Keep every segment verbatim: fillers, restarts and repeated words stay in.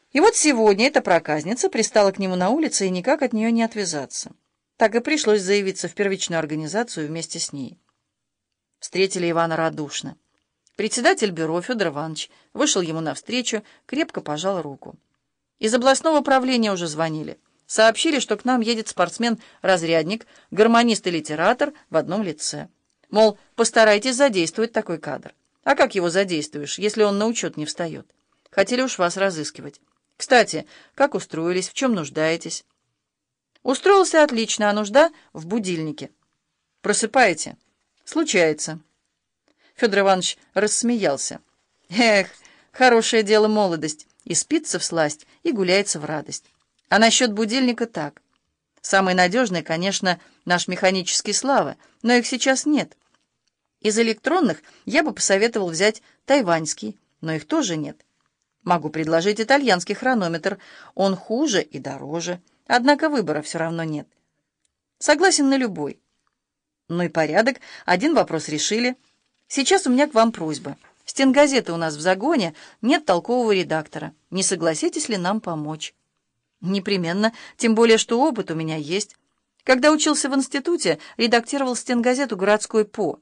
И вот сегодня эта проказница пристала к нему на улице и никак от нее не отвязаться. Так и пришлось заявиться в первичную организацию вместе с ней. Встретили Ивана радушно. Председатель бюро Федор Иванович вышел ему навстречу, крепко пожал руку. Из областного правления уже звонили. Сообщили, что к нам едет спортсмен-разрядник, гармонист и литератор в одном лице. Мол, постарайтесь задействовать такой кадр. А как его задействуешь, если он на учет не встает? Хотели уж вас разыскивать. Кстати, как устроились, в чем нуждаетесь? Устроился отлично, а нужда в будильнике. Просыпаете? Случается. Федор Иванович рассмеялся. Эх, хорошее дело молодость. И спится всласть, и гуляется в радость. А насчет будильника так. Самый надежный, конечно, наш механический Слава, но их сейчас нет. Из электронных я бы посоветовал взять тайваньский, но их тоже нет. Могу предложить итальянский хронометр. Он хуже и дороже, однако выбора все равно нет. Согласен на любой. Ну и порядок. Один вопрос решили. Сейчас у меня к вам просьба. Стенгазеты у нас в загоне, нет толкового редактора. Не согласитесь ли нам помочь? Непременно, тем более, что опыт у меня есть. Когда учился в институте, редактировал стенгазету «Городской По».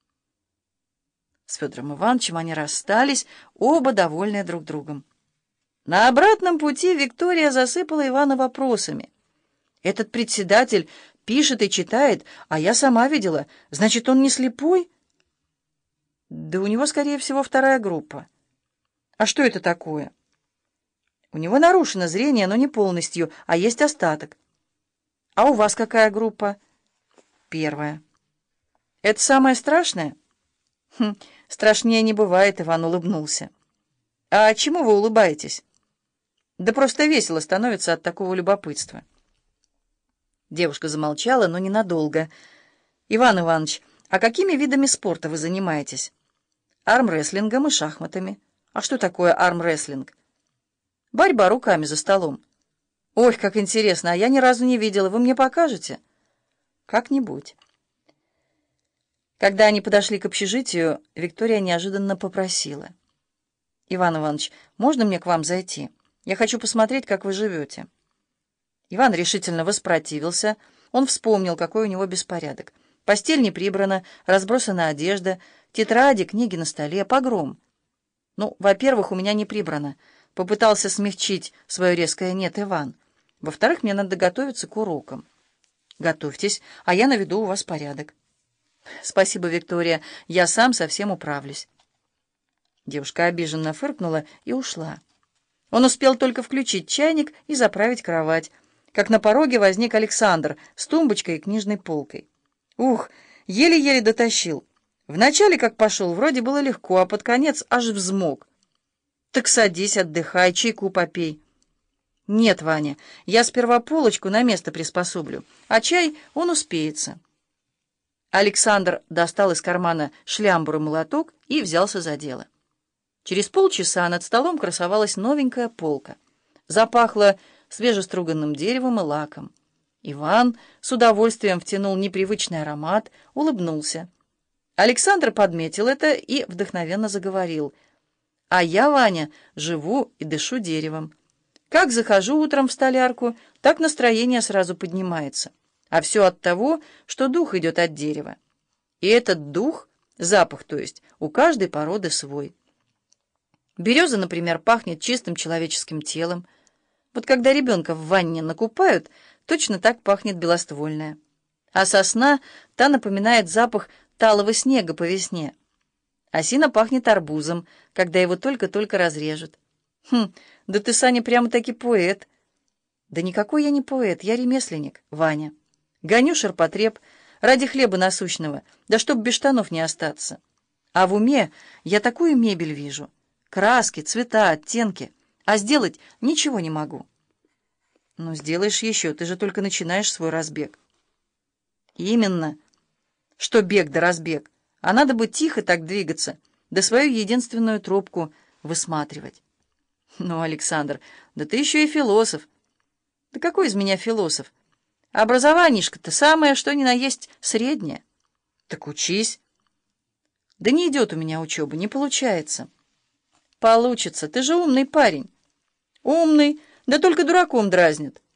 С Федором Ивановичем они расстались, оба довольные друг другом. На обратном пути Виктория засыпала Ивана вопросами. «Этот председатель пишет и читает, а я сама видела. Значит, он не слепой?» «Да у него, скорее всего, вторая группа». «А что это такое?» «У него нарушено зрение, но не полностью, а есть остаток». «А у вас какая группа?» «Первая». «Это самое страшное?» «Хм, страшнее не бывает», — Иван улыбнулся. «А чему вы улыбаетесь?» «Да просто весело становится от такого любопытства». Девушка замолчала, но ненадолго. «Иван Иванович, а какими видами спорта вы занимаетесь?» «Армрестлингом и шахматами». «А что такое армрестлинг?» «Борьба руками за столом». «Ой, как интересно, а я ни разу не видела. Вы мне покажете?» «Как-нибудь». Когда они подошли к общежитию, Виктория неожиданно попросила. «Иван Иванович, можно мне к вам зайти? Я хочу посмотреть, как вы живете». Иван решительно воспротивился. Он вспомнил, какой у него беспорядок. Постель не прибрана, разбросана одежда, тетради, книги на столе, погром. «Ну, во-первых, у меня не прибрано», — попытался смягчить свое резкое «нет» Иван. «Во-вторых, мне надо готовиться к урокам». «Готовьтесь, а я наведу у вас порядок». «Спасибо, Виктория, я сам совсем управлюсь». Девушка обиженно фыркнула и ушла. Он успел только включить чайник и заправить кровать, как на пороге возник Александр с тумбочкой и книжной полкой. Ух, еле-еле дотащил. Вначале, как пошел, вроде было легко, а под конец аж взмок. «Так садись, отдыхай, чайку попей». «Нет, Ваня, я сперва полочку на место приспособлю, а чай он успеется». Александр достал из кармана шлямбур и молоток и взялся за дело. Через полчаса над столом красовалась новенькая полка. Запахло свежеструганным деревом и лаком. Иван с удовольствием втянул непривычный аромат, улыбнулся. Александр подметил это и вдохновенно заговорил. «А я, Ваня, живу и дышу деревом. Как захожу утром в столярку, так настроение сразу поднимается. А все от того, что дух идет от дерева. И этот дух, запах, то есть, у каждой породы свой. Береза, например, пахнет чистым человеческим телом. Вот когда ребенка в ванне накупают, точно так пахнет белоствольная. А сосна, та напоминает запах талого снега по весне. Осина пахнет арбузом, когда его только-только разрежут. Хм, да ты, Саня, прямо-таки поэт. Да никакой я не поэт, я ремесленник, Ваня. Гоню ширпотреб ради хлеба насущного, да чтоб без штанов не остаться. А в уме я такую мебель вижу. Краски, цвета, оттенки. А сделать ничего не могу. Ну, сделаешь еще, ты же только начинаешь свой разбег. Именно. Что бег да разбег. А надо бы тихо так двигаться, да свою единственную тропку высматривать. Ну, Александр, да ты еще и философ. Да какой из меня философ? Образованишко-то самое, что ни на есть, среднее. Так учись. Да не идет у меня учеба, не получается. Получится, ты же умный парень. «Умный, да только дураком дразнит.